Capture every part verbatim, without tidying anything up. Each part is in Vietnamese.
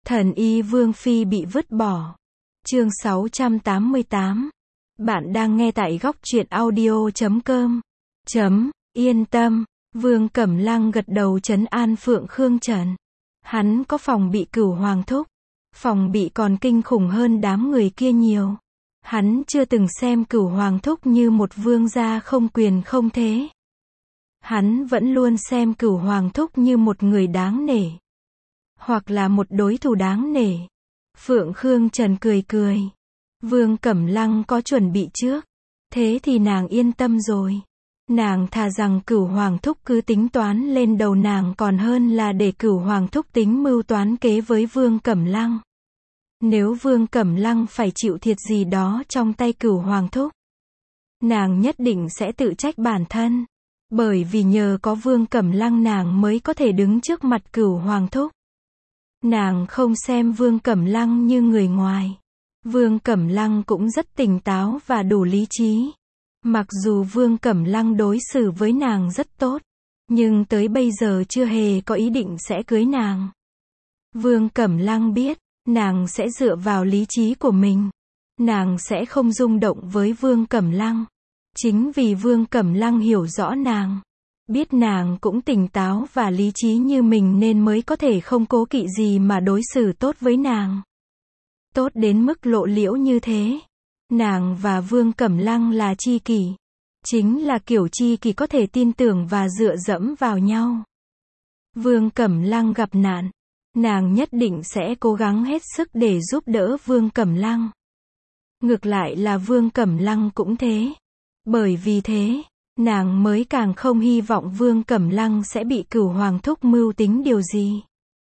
Thần y Vương Phi bị vứt bỏ. Chương sáu trăm tám mươi tám. Bạn đang nghe tại góc truyện audio chấm com. Chấm, yên tâm. Vương Cẩm Lăng gật đầu trấn an Phượng Khương Trần. Hắn có phòng bị Cửu Hoàng thúc. Phòng bị còn kinh khủng hơn đám người kia nhiều. Hắn chưa từng xem Cửu Hoàng thúc như một vương gia không quyền không thế. Hắn vẫn luôn xem Cửu Hoàng thúc như một người đáng nể. Hoặc là một đối thủ đáng nể. Phượng Khương Trần cười cười. Vương Cẩm Lăng có chuẩn bị trước. Thế thì nàng yên tâm rồi. Nàng thà rằng Cửu Hoàng thúc cứ tính toán lên đầu nàng còn hơn là để Cửu Hoàng thúc tính mưu toán kế với Vương Cẩm Lăng. Nếu Vương Cẩm Lăng phải chịu thiệt gì đó trong tay Cửu Hoàng thúc, nàng nhất định sẽ tự trách bản thân. Bởi vì nhờ có Vương Cẩm Lăng nàng mới có thể đứng trước mặt Cửu Hoàng thúc. Nàng không xem Vương Cẩm Lăng như người ngoài. Vương Cẩm Lăng cũng rất tỉnh táo và đủ lý trí. Mặc dù Vương Cẩm Lăng đối xử với nàng rất tốt, nhưng tới bây giờ chưa hề có ý định sẽ cưới nàng. Vương Cẩm Lăng biết, nàng sẽ dựa vào lý trí của mình. Nàng sẽ không rung động với Vương Cẩm Lăng. Chính vì Vương Cẩm Lăng hiểu rõ nàng, biết nàng cũng tỉnh táo và lý trí như mình nên mới có thể không cố kỵ gì mà đối xử tốt với nàng. Tốt đến mức lộ liễu như thế. Nàng và Vương Cẩm Lăng là tri kỷ. Chính là kiểu tri kỷ có thể tin tưởng và dựa dẫm vào nhau. Vương Cẩm Lăng gặp nạn, nàng nhất định sẽ cố gắng hết sức để giúp đỡ Vương Cẩm Lăng. Ngược lại là Vương Cẩm Lăng cũng thế. Bởi vì thế, nàng mới càng không hy vọng Vương Cẩm Lăng sẽ bị Cửu Hoàng thúc mưu tính điều gì.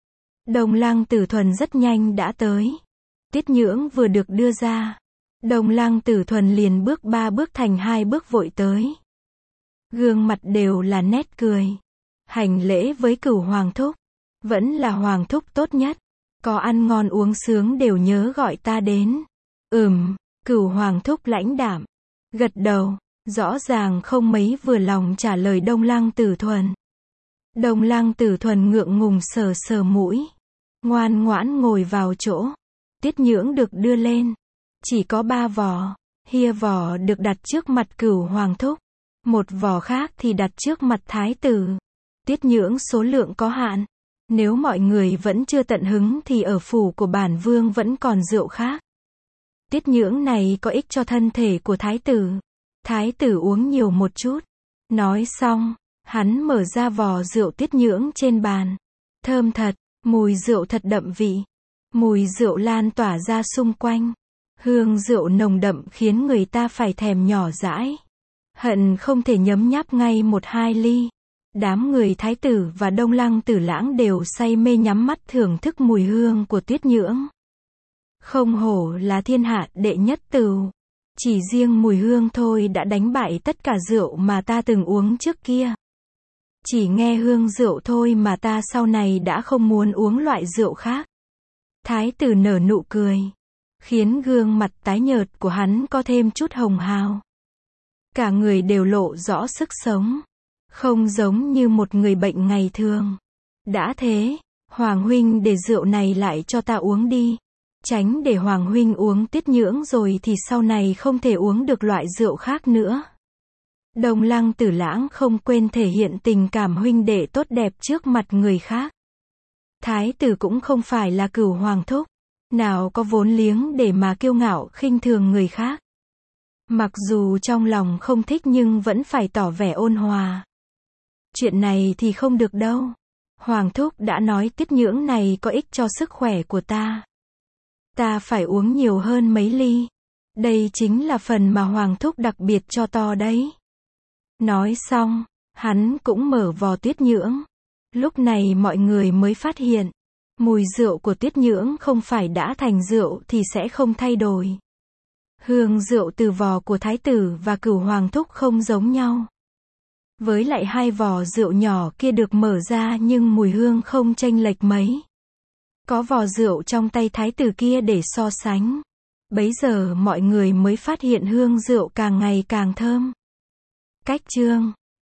Đồng Lăng Tử Thuần rất nhanh đã tới. Tiết Nhưỡng vừa được đưa ra, Đồng Lăng Tử Thuần liền bước ba bước thành hai bước vội tới. Gương mặt đều là nét cười. Hành lễ với Cửu Hoàng thúc. Vẫn là Hoàng thúc tốt nhất. Có ăn ngon uống sướng đều nhớ gọi ta đến. Ừm, Cửu Hoàng thúc lãnh đạm. Gật đầu, rõ ràng không mấy vừa lòng trả lời Đồng Lăng Tử Thuần. Đồng Lăng Tử Thuần ngượng ngùng sờ sờ mũi. Ngoan ngoãn ngồi vào chỗ. Tiết Nhưỡng được đưa lên. Chỉ có ba vò. Hia vò được đặt trước mặt Cửu Hoàng thúc. Một vò khác thì đặt trước mặt Thái tử. Tiết Nhưỡng số lượng có hạn. Nếu mọi người vẫn chưa tận hứng thì ở phủ của bản vương vẫn còn rượu khác. Tiết Nhưỡng này có ích cho thân thể của Thái tử. Thái tử uống nhiều một chút. Nói xong, hắn mở ra vò rượu Tiết Nhưỡng trên bàn. Thơm thật, mùi rượu thật đậm vị. Mùi rượu lan tỏa ra xung quanh. Hương rượu nồng đậm khiến người ta phải thèm nhỏ dãi. Hận không thể nhấm nháp ngay một hai ly. Đám người Thái tử và Đông Lăng Tử Lãng đều say mê nhắm mắt thưởng thức mùi hương của Tiết Nhưỡng. Không hổ là thiên hạ đệ nhất tửu. Chỉ riêng mùi hương thôi đã đánh bại tất cả rượu mà ta từng uống trước kia. Chỉ nghe hương rượu thôi mà ta sau này đã không muốn uống loại rượu khác. Thái tử nở nụ cười, khiến gương mặt tái nhợt của hắn có thêm chút hồng hào. Cả người đều lộ rõ sức sống, không giống như một người bệnh ngày thường. Đã thế, Hoàng huynh để rượu này lại cho ta uống đi. Tránh để Hoàng huynh uống Tiết Nhưỡng rồi thì sau này không thể uống được loại rượu khác nữa. Đồng Lăng Tử Lãng không quên thể hiện tình cảm huynh đệ tốt đẹp trước mặt người khác. Thái tử cũng không phải là Cửu Hoàng thúc, nào có vốn liếng để mà kiêu ngạo khinh thường người khác. Mặc dù trong lòng không thích nhưng vẫn phải tỏ vẻ ôn hòa. Chuyện này thì không được đâu. Hoàng thúc đã nói Tiết Nhưỡng này có ích cho sức khỏe của ta. Ta phải uống nhiều hơn mấy ly. Đây chính là phần mà Hoàng thúc đặc biệt cho to đấy. Nói xong, hắn cũng mở vò Tiết Nhưỡng. Lúc này mọi người mới phát hiện, mùi rượu của Tiết Nhưỡng không phải đã thành rượu thì sẽ không thay đổi. Hương rượu từ vò của Thái tử và Cửu Hoàng thúc không giống nhau. Với lại hai vò rượu nhỏ kia được mở ra nhưng mùi hương không chênh lệch mấy. Có vò rượu trong tay Thái tử kia để so sánh. Bấy giờ mọi người mới phát hiện hương rượu càng ngày càng thơm. Cách chương